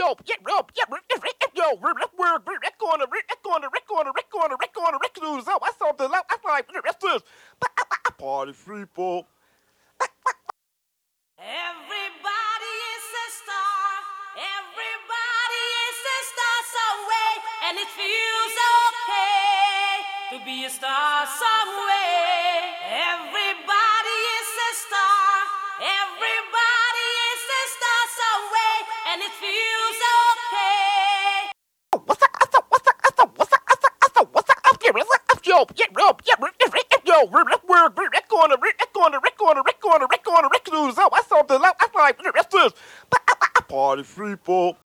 Party people. Everybody is a star. Everybody is a star some way, and it feels okay to be a star some way. Everybody is a star. Everybody is a star some way, and it feels okay. Party people.